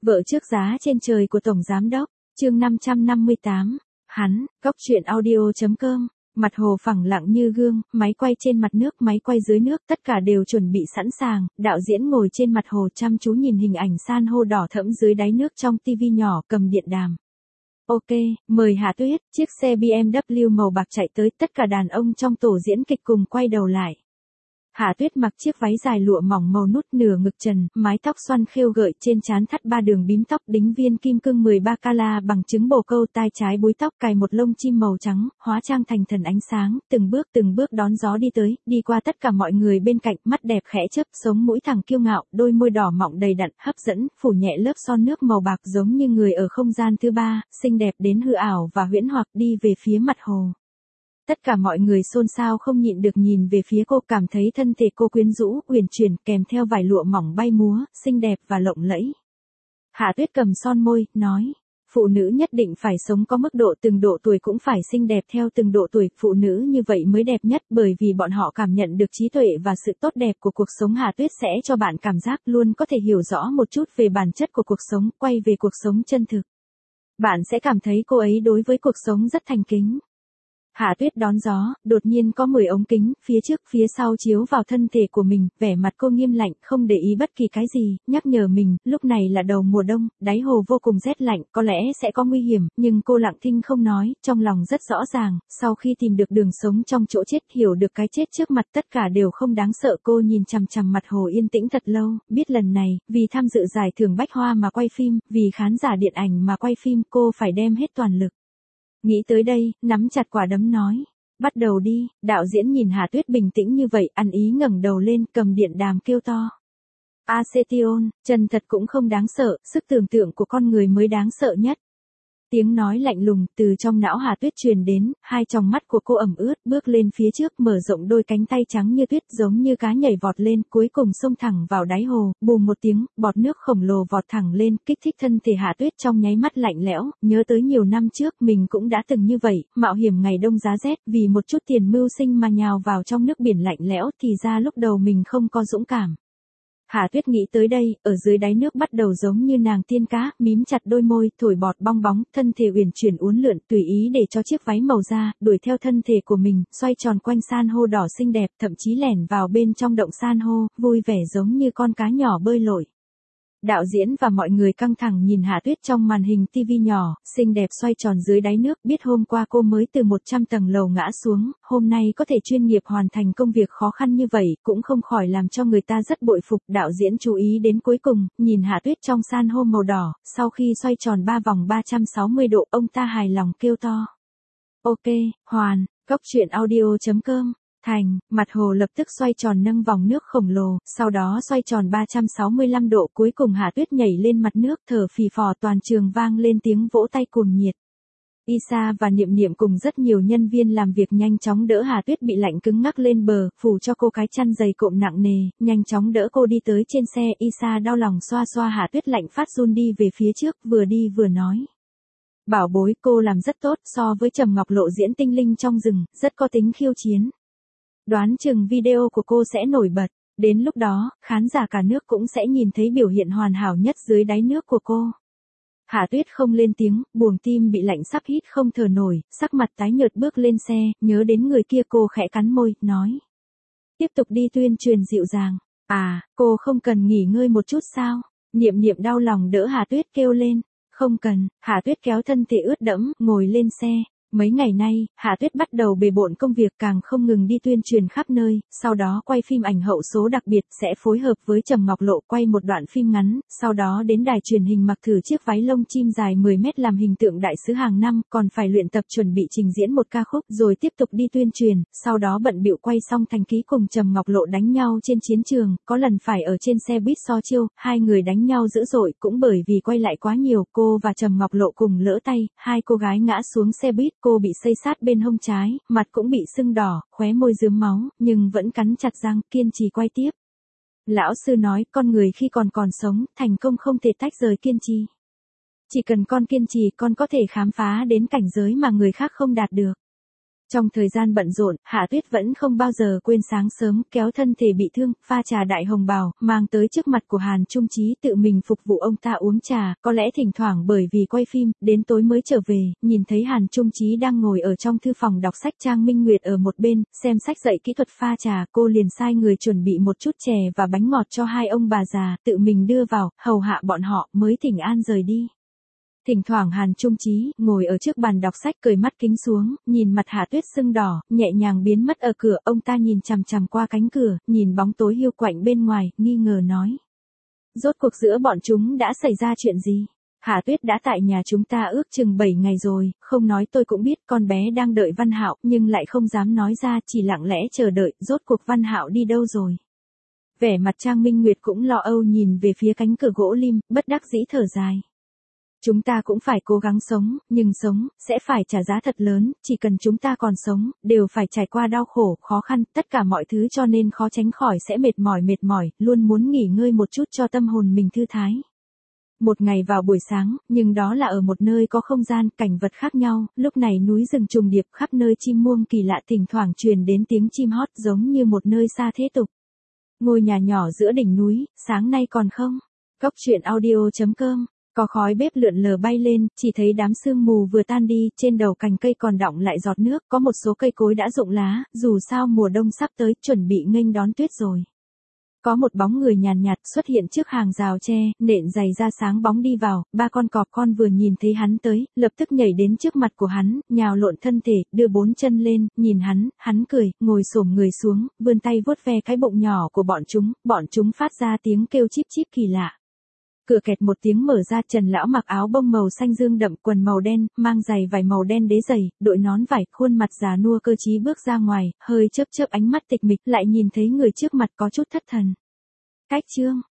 Vợ trước giá trên trời của Tổng Giám Đốc, chương 558, hắn, góc truyện audio.com, mặt hồ phẳng lặng như gương, máy quay trên mặt nước, máy quay dưới nước, tất cả đều chuẩn bị sẵn sàng, đạo diễn ngồi trên mặt hồ chăm chú nhìn hình ảnh san hô đỏ thẫm dưới đáy nước trong tivi nhỏ cầm điện đàm. Ok, mời Hạ Tuyết, chiếc xe BMW màu bạc chạy tới, tất cả đàn ông trong tổ diễn kịch cùng quay đầu lại. Hạ Tuyết mặc chiếc váy dài lụa mỏng màu nút nửa ngực trần, mái tóc xoăn khêu gợi trên trán thắt 3 đường bím tóc đính viên kim cương 13 carat bằng trứng bồ câu, tai trái búi tóc cài một lông chim màu trắng, hóa trang thành thần ánh sáng, từng bước đón gió đi tới, đi qua tất cả mọi người bên cạnh, mắt đẹp khẽ chớp, sống mũi thẳng kiêu ngạo, đôi môi đỏ mọng đầy đặn, hấp dẫn, phủ nhẹ lớp son nước màu bạc giống như người ở không gian thứ ba, xinh đẹp đến hư ảo và huyễn hoặc đi về phía mặt hồ. Tất cả mọi người xôn xao không nhịn được nhìn về phía cô, cảm thấy thân thể cô quyến rũ, uyển chuyển, kèm theo vải lụa mỏng bay múa, xinh đẹp và lộng lẫy. Hạ Tuyết cầm son môi, nói, phụ nữ nhất định phải sống có mức độ, từng độ tuổi cũng phải xinh đẹp theo từng độ tuổi, phụ nữ như vậy mới đẹp nhất, bởi vì bọn họ cảm nhận được trí tuệ và sự tốt đẹp của cuộc sống. Hạ Tuyết sẽ cho bạn cảm giác luôn có thể hiểu rõ một chút về bản chất của cuộc sống, quay về cuộc sống chân thực. Bạn sẽ cảm thấy cô ấy đối với cuộc sống rất thành kính. Hạ Tuyết đón gió, đột nhiên có 10 ống kính, phía trước, phía sau chiếu vào thân thể của mình, vẻ mặt cô nghiêm lạnh, không để ý bất kỳ cái gì, nhắc nhở mình, lúc này là đầu mùa đông, đáy hồ vô cùng rét lạnh, có lẽ sẽ có nguy hiểm, nhưng cô lặng thinh không nói, trong lòng rất rõ ràng, sau khi tìm được đường sống trong chỗ chết, hiểu được cái chết trước mặt, tất cả đều không đáng sợ. Cô nhìn chằm chằm mặt hồ yên tĩnh thật lâu, biết lần này, vì tham dự giải thưởng Bách Hoa mà quay phim, vì khán giả điện ảnh mà quay phim, cô phải đem hết toàn lực. Nghĩ tới đây, nắm chặt quả đấm nói, bắt đầu đi. Đạo diễn nhìn Hạ Tuyết bình tĩnh như vậy, ăn ý ngẩng đầu lên, cầm điện đàm kêu to. Acetion, chân thật cũng không đáng sợ, sức tưởng tượng của con người mới đáng sợ nhất. Tiếng nói lạnh lùng từ trong não Hạ Tuyết truyền đến, hai tròng mắt của cô ẩm ướt, bước lên phía trước, mở rộng đôi cánh tay trắng như tuyết, giống như cá nhảy vọt lên, cuối cùng xông thẳng vào đáy hồ, bùm một tiếng, bọt nước khổng lồ vọt thẳng lên, kích thích thân thể Hạ Tuyết trong nháy mắt lạnh lẽo, nhớ tới nhiều năm trước mình cũng đã từng như vậy, mạo hiểm ngày đông giá rét, vì một chút tiền mưu sinh mà nhào vào trong nước biển lạnh lẽo, thì ra lúc đầu mình không có dũng cảm. Hạ Tuyết nghĩ tới đây, ở dưới đáy nước bắt đầu giống như nàng tiên cá, mím chặt đôi môi, thổi bọt bong bóng, thân thể uyển chuyển uốn lượn, tùy ý để cho chiếc váy màu da, đuổi theo thân thể của mình, xoay tròn quanh san hô đỏ xinh đẹp, thậm chí lẻn vào bên trong động san hô, vui vẻ giống như con cá nhỏ bơi lội. Đạo diễn và mọi người căng thẳng nhìn Hạ Tuyết trong màn hình tivi nhỏ, xinh đẹp xoay tròn dưới đáy nước, biết hôm qua cô mới từ 100 tầng lầu ngã xuống, hôm nay có thể chuyên nghiệp hoàn thành công việc khó khăn như vậy, cũng không khỏi làm cho người ta rất bội phục. Đạo diễn chú ý đến cuối cùng, nhìn Hạ Tuyết trong san hô màu đỏ, sau khi xoay tròn 3 vòng 360 độ, ông ta hài lòng kêu to. Ok, hoàn, góc truyện audio.com. Thành, mặt hồ lập tức xoay tròn nâng vòng nước khổng lồ, sau đó xoay tròn 365 độ, cuối cùng Hạ Tuyết nhảy lên mặt nước, thở phì phò, toàn trường vang lên tiếng vỗ tay cuồng nhiệt. Isa và Niệm Niệm cùng rất nhiều nhân viên làm việc nhanh chóng đỡ Hạ Tuyết bị lạnh cứng ngắc lên bờ, phủ cho cô cái chăn dày cộm nặng nề, nhanh chóng đỡ cô đi tới trên xe. Isa đau lòng xoa xoa Hạ Tuyết lạnh phát run đi về phía trước, vừa đi vừa nói. Bảo bối, cô làm rất tốt, so với Trầm Ngọc Lộ diễn tinh linh trong rừng, rất có tính khiêu chiến. Đoán chừng video của cô sẽ nổi bật, đến lúc đó, khán giả cả nước cũng sẽ nhìn thấy biểu hiện hoàn hảo nhất dưới đáy nước của cô. Hạ Tuyết không lên tiếng, buồng tim bị lạnh sắp hít không thở nổi, sắc mặt tái nhợt bước lên xe, nhớ đến người kia cô khẽ cắn môi, nói. Tiếp tục đi, tuyên truyền dịu dàng. À, cô không cần nghỉ ngơi một chút sao? Niệm Niệm đau lòng đỡ Hạ Tuyết kêu lên. Không cần. Hạ Tuyết kéo thân thể ướt đẫm, ngồi lên xe. Mấy ngày nay, Hạ Tuyết bắt đầu bề bộn công việc, càng không ngừng đi tuyên truyền khắp nơi, sau đó quay phim ảnh hậu số đặc biệt, sẽ phối hợp với Trầm Ngọc Lộ quay một đoạn phim ngắn, sau đó đến đài truyền hình mặc thử chiếc váy lông chim dài 10 mét làm hình tượng đại sứ hàng năm, còn phải luyện tập chuẩn bị trình diễn một ca khúc, rồi tiếp tục đi tuyên truyền, sau đó bận bịu quay xong thành ký cùng Trầm Ngọc Lộ đánh nhau trên chiến trường, có lần phải ở trên xe buýt so chiêu, hai người đánh nhau dữ dội, cũng bởi vì quay lại quá nhiều, cô và Trầm Ngọc Lộ cùng lỡ tay, hai cô gái ngã xuống xe buýt. Cô bị xây sát bên hông trái, mặt cũng bị sưng đỏ, khóe môi rướm máu, nhưng vẫn cắn chặt răng, kiên trì quay tiếp. Lão sư nói, con người khi còn sống, thành công không thể tách rời kiên trì. Chỉ cần con kiên trì, con có thể khám phá đến cảnh giới mà người khác không đạt được. Trong thời gian bận rộn, Hạ Tuyết vẫn không bao giờ quên sáng sớm kéo thân thể bị thương, pha trà đại hồng bào, mang tới trước mặt của Hàn Trung Chí tự mình phục vụ ông ta uống trà, có lẽ thỉnh thoảng bởi vì quay phim, đến tối mới trở về, nhìn thấy Hàn Trung Chí đang ngồi ở trong thư phòng đọc sách, Trang Minh Nguyệt ở một bên, xem sách dạy kỹ thuật pha trà, cô liền sai người chuẩn bị một chút chè và bánh ngọt cho hai ông bà già, tự mình đưa vào, hầu hạ bọn họ, mới thỉnh an rời đi. Thỉnh thoảng Hàn Trung Chí ngồi ở trước bàn đọc sách cởi mắt kính xuống, nhìn mặt Hạ Tuyết sưng đỏ, nhẹ nhàng biến mất ở cửa, ông ta nhìn chằm chằm qua cánh cửa, nhìn bóng tối hiu quạnh bên ngoài, nghi ngờ nói. Rốt cuộc giữa bọn chúng đã xảy ra chuyện gì? Hạ Tuyết đã tại nhà chúng ta ước chừng 7 ngày rồi, không nói tôi cũng biết con bé đang đợi Văn Hạo, nhưng lại không dám nói ra, chỉ lặng lẽ chờ đợi, rốt cuộc Văn Hạo đi đâu rồi? Vẻ mặt Trang Minh Nguyệt cũng lo âu nhìn về phía cánh cửa gỗ lim, bất đắc dĩ thở dài. Chúng ta cũng phải cố gắng sống, nhưng sống, sẽ phải trả giá thật lớn, chỉ cần chúng ta còn sống, đều phải trải qua đau khổ, khó khăn, tất cả mọi thứ cho nên khó tránh khỏi sẽ mệt mỏi, luôn muốn nghỉ ngơi một chút cho tâm hồn mình thư thái. Một ngày vào buổi sáng, nhưng đó là ở một nơi có không gian, cảnh vật khác nhau, lúc này núi rừng trùng điệp khắp nơi chim muông kỳ lạ thỉnh thoảng truyền đến tiếng chim hót giống như một nơi xa thế tục. Ngôi nhà nhỏ giữa đỉnh núi, sáng nay còn không? Cốc truyện audio.com. Có khói bếp lượn lờ bay lên, chỉ thấy đám sương mù vừa tan đi, trên đầu cành cây còn đọng lại giọt nước, có một số cây cối đã rụng lá, dù sao mùa đông sắp tới, chuẩn bị nghênh đón tuyết rồi. Có một bóng người nhàn nhạt xuất hiện trước hàng rào tre, nện giày ra sáng bóng đi vào, ba con cọp con vừa nhìn thấy hắn tới, lập tức nhảy đến trước mặt của hắn, nhào lộn thân thể, đưa 4 chân lên, nhìn hắn cười, ngồi xổm người xuống, vươn tay vuốt ve cái bụng nhỏ của bọn chúng phát ra tiếng kêu chíp chíp kỳ lạ. Cửa kẹt một tiếng mở ra, Trần lão mặc áo bông màu xanh dương đậm, quần màu đen, mang giày vải màu đen đế giày, đội nón vải, khuôn mặt già nua cơ trí bước ra ngoài, hơi chớp chớp ánh mắt tịch mịch, lại nhìn thấy người trước mặt có chút thất thần. Cách chương